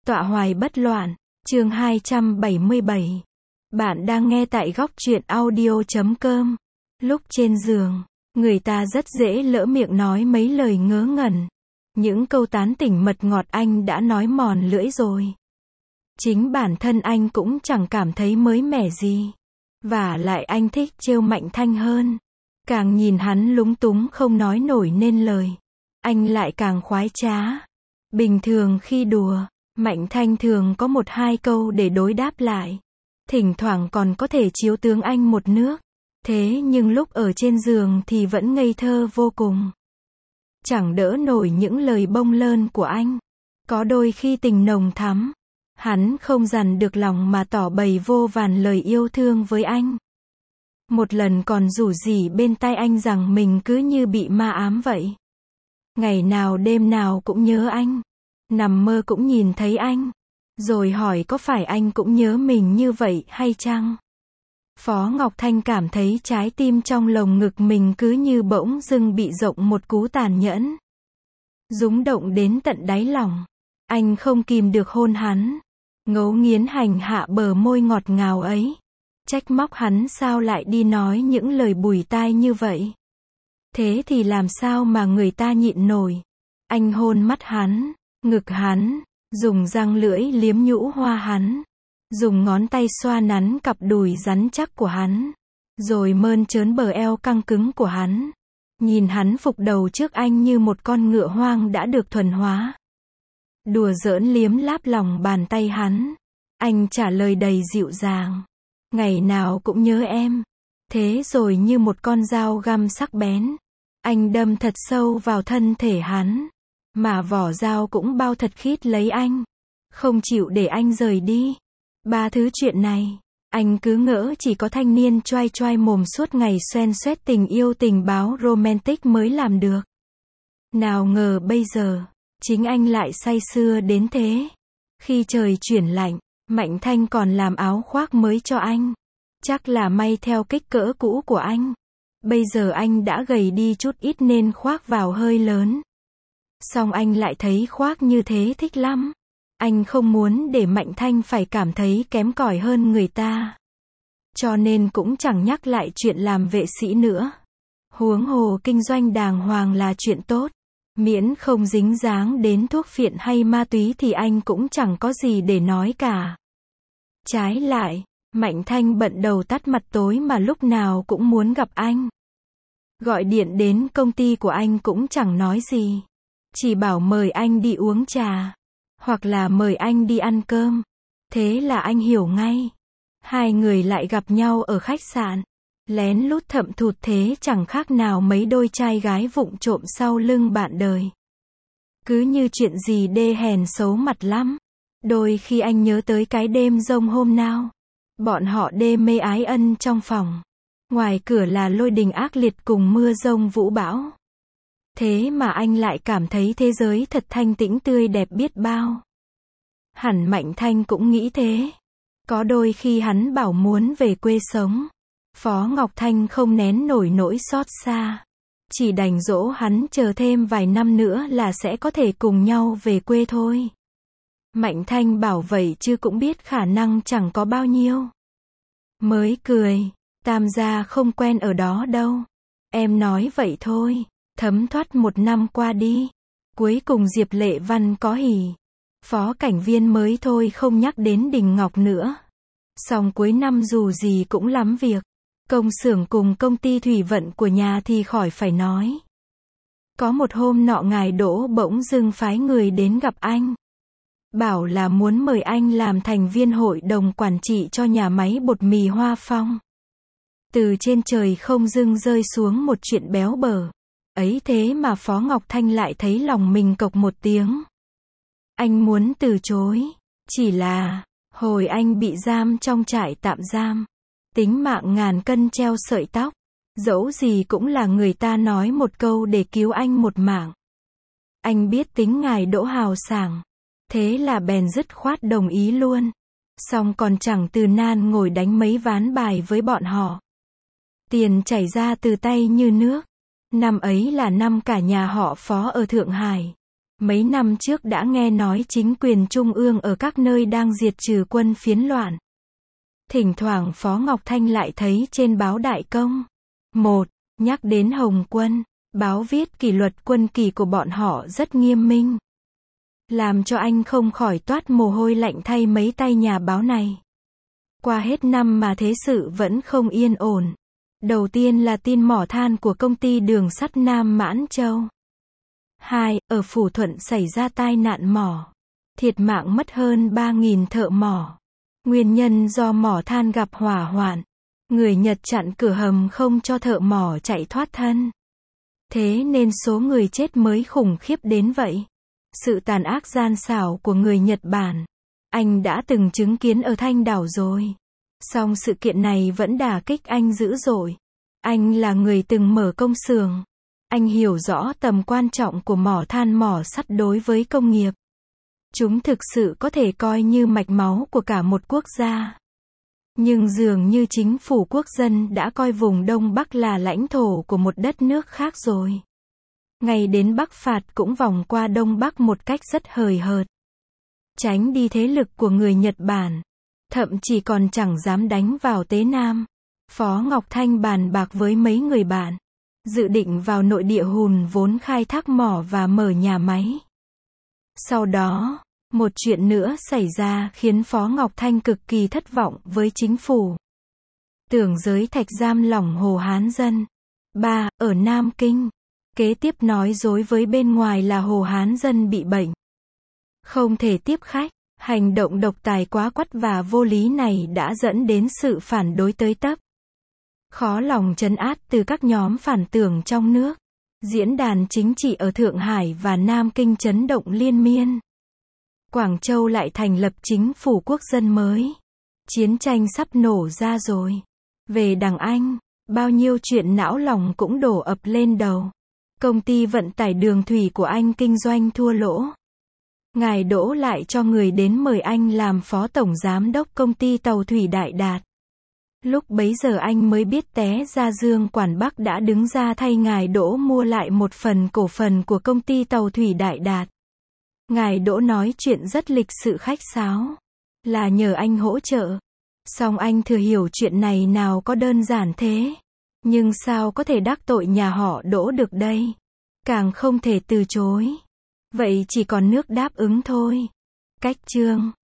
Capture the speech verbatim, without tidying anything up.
Tọa hoài bất loạn, chương hai trăm bảy mươi bảy. Bạn đang nghe tại góc truyện audio chấm com. Lúc trên giường, người ta rất dễ lỡ miệng nói mấy lời ngớ ngẩn. Những câu tán tỉnh mật ngọt anh đã nói mòn lưỡi rồi. Chính bản thân anh cũng chẳng cảm thấy mới mẻ gì. Vả lại anh thích trêu Mạnh Thanh hơn. Càng nhìn hắn lúng túng không nói nổi nên lời, anh lại càng khoái trá. Bình thường khi đùa, Mạnh Thanh thường có một hai câu để đối đáp lại. Thỉnh thoảng còn có thể chiếu tướng anh một nước. Thế nhưng lúc ở trên giường thì vẫn ngây thơ vô cùng. Chẳng đỡ nổi những lời bông lơn của anh. Có đôi khi tình nồng thắm, hắn không dằn được lòng mà tỏ bày vô vàn lời yêu thương với anh. Một lần còn rủ rỉ bên tai anh rằng mình cứ như bị ma ám vậy. Ngày nào đêm nào cũng nhớ anh. Nằm mơ cũng nhìn thấy anh. Rồi hỏi có phải anh cũng nhớ mình như vậy hay chăng? Phó Ngọc Thanh cảm thấy trái tim trong lồng ngực mình cứ như bỗng dưng bị rộng một cú tàn nhẫn. Rúng động đến tận đáy lòng. Anh không kìm được hôn hắn. Ngấu nghiến hành hạ bờ môi ngọt ngào ấy. Trách móc hắn sao lại đi nói những lời bùi tai như vậy. Thế thì làm sao mà người ta nhịn nổi. Anh hôn mắt hắn, ngực hắn, dùng răng lưỡi liếm nhũ hoa hắn, dùng ngón tay xoa nắn cặp đùi rắn chắc của hắn, rồi mơn trớn bờ eo căng cứng của hắn. Nhìn hắn phục đầu trước anh như một con ngựa hoang đã được thuần hóa. Đùa giỡn liếm láp lòng bàn tay hắn. Anh trả lời đầy dịu dàng. Ngày nào cũng nhớ em. Thế rồi như một con dao găm sắc bén, anh đâm thật sâu vào thân thể hắn. Mà vỏ dao cũng bao thật khít lấy anh. Không chịu để anh rời đi. Ba thứ chuyện này, anh cứ ngỡ chỉ có thanh niên choai choai mồm suốt ngày xoen xoét tình yêu tình báo romantic mới làm được. Nào ngờ bây giờ, chính anh lại say sưa đến thế. Khi trời chuyển lạnh, Mạnh Thanh còn làm áo khoác mới cho anh. Chắc là may theo kích cỡ cũ của anh. Bây giờ anh đã gầy đi chút ít nên khoác vào hơi lớn. Xong anh lại thấy khoác như thế thích lắm. Anh không muốn để Mạnh Thanh phải cảm thấy kém cỏi hơn người ta. Cho nên cũng chẳng nhắc lại chuyện làm vệ sĩ nữa. Huống hồ kinh doanh đàng hoàng là chuyện tốt. Miễn không dính dáng đến thuốc phiện hay ma túy thì anh cũng chẳng có gì để nói cả. Trái lại, Mạnh Thanh bận đầu tắt mặt tối mà lúc nào cũng muốn gặp anh. Gọi điện đến công ty của anh cũng chẳng nói gì. Chỉ bảo mời anh đi uống trà. Hoặc là mời anh đi ăn cơm. Thế là anh hiểu ngay. Hai người lại gặp nhau ở khách sạn. Lén lút thậm thụt thế chẳng khác nào mấy đôi trai gái vụng trộm sau lưng bạn đời. Cứ như chuyện gì đê hèn xấu mặt lắm. Đôi khi anh nhớ tới cái đêm rông hôm nào. Bọn họ đê mê ái ân trong phòng. Ngoài cửa là lôi đình ác liệt cùng mưa rông vũ bão. Thế mà anh lại cảm thấy thế giới thật thanh tĩnh tươi đẹp biết bao. Hẳn Mạnh Thanh cũng nghĩ thế. Có đôi khi hắn bảo muốn về quê sống. Phó Ngọc Thanh không nén nổi nỗi xót xa. Chỉ đành dỗ hắn chờ thêm vài năm nữa là sẽ có thể cùng nhau về quê thôi. Mạnh Thanh bảo vậy chứ cũng biết khả năng chẳng có bao nhiêu. Mới cười, Tam gia không quen ở đó đâu. Em nói vậy thôi. Thấm thoát một năm qua đi. Cuối cùng Diệp Lệ Văn có hỉ. Phó cảnh viên mới thôi không nhắc đến Đình Ngọc nữa. Xong cuối năm dù gì cũng lắm việc. Công xưởng cùng công ty thủy vận của nhà thì khỏi phải nói. Có một hôm nọ ngài Đỗ bỗng dưng phái người đến gặp anh. Bảo là muốn mời anh làm thành viên hội đồng quản trị cho nhà máy bột mì Hoa Phong. Từ trên trời không dưng rơi xuống một chuyện béo bở. Ấy thế mà Phó Ngọc Thanh lại thấy lòng mình cộc một tiếng. Anh muốn từ chối. Chỉ là, hồi anh bị giam trong trại tạm giam. Tính mạng ngàn cân treo sợi tóc. Dẫu gì cũng là người ta nói một câu để cứu anh một mạng. Anh biết tính ngài Đỗ hào sảng. Thế là bèn dứt khoát đồng ý luôn. Xong còn chẳng từ nan ngồi đánh mấy ván bài với bọn họ. Tiền chảy ra từ tay như nước. Năm ấy là năm cả nhà họ Phó ở Thượng Hải. Mấy năm trước đã nghe nói chính quyền trung ương ở các nơi đang diệt trừ quân phiến loạn. Thỉnh thoảng Phó Ngọc Thanh lại thấy trên báo Đại Công. Một, nhắc đến Hồng Quân, báo viết kỷ luật quân kỳ của bọn họ rất nghiêm minh. Làm cho anh không khỏi toát mồ hôi lạnh thay mấy tay nhà báo này. Qua hết năm mà thế sự vẫn không yên ổn. Đầu tiên là tin mỏ than của công ty đường sắt Nam Mãn Châu. Hai, ở Phủ Thuận xảy ra tai nạn mỏ. Thiệt mạng mất hơn ba nghìn thợ mỏ. Nguyên nhân do mỏ than gặp hỏa hoạn. Người Nhật chặn cửa hầm không cho thợ mỏ chạy thoát thân. Thế nên số người chết mới khủng khiếp đến vậy. Sự tàn ác gian xảo của người Nhật Bản, anh đã từng chứng kiến ở Thanh Đảo rồi. Song sự kiện này vẫn đả kích anh dữ dội. Anh là người từng mở công xưởng. Anh hiểu rõ tầm quan trọng của mỏ than mỏ sắt đối với công nghiệp. Chúng thực sự có thể coi như mạch máu của cả một quốc gia. Nhưng dường như chính phủ quốc dân đã coi vùng Đông Bắc là lãnh thổ của một đất nước khác rồi. Ngay đến Bắc phạt cũng vòng qua Đông Bắc một cách rất hời hợt. Tránh đi thế lực của người Nhật Bản. Thậm chí còn chẳng dám đánh vào Tế Nam. Phó Ngọc Thanh bàn bạc với mấy người bạn. Dự định vào nội địa hùn vốn khai thác mỏ và mở nhà máy. Sau đó, một chuyện nữa xảy ra khiến Phó Ngọc Thanh cực kỳ thất vọng với chính phủ. Tưởng giới thạch giam lỏng Hồ Hán Dân. Ba, ở Nam Kinh. Kế tiếp nói dối với bên ngoài là Hồ Hán Dân bị bệnh. Không thể tiếp khách. Hành động độc tài quá quắt và vô lý này đã dẫn đến sự phản đối tới tấp. Khó lòng trấn áp từ các nhóm phản tưởng trong nước. Diễn đàn chính trị ở Thượng Hải và Nam Kinh chấn động liên miên. Quảng Châu lại thành lập chính phủ quốc dân mới. Chiến tranh sắp nổ ra rồi. Về đằng Anh, bao nhiêu chuyện não lòng cũng đổ ập lên đầu. Công ty vận tải đường thủy của anh kinh doanh thua lỗ. Ngài Đỗ lại cho người đến mời anh làm phó tổng giám đốc công ty tàu thủy Đại Đạt. Lúc bấy giờ anh mới biết té ra Dương Quản Bắc đã đứng ra thay ngài Đỗ mua lại một phần cổ phần của công ty tàu thủy Đại Đạt. Ngài Đỗ nói chuyện rất lịch sự khách sáo. Là nhờ anh hỗ trợ. Song anh thừa hiểu chuyện này nào có đơn giản thế. Nhưng sao có thể đắc tội nhà họ Đỗ được đây? Càng không thể từ chối. Vậy chỉ còn nước đáp ứng thôi. Cách chương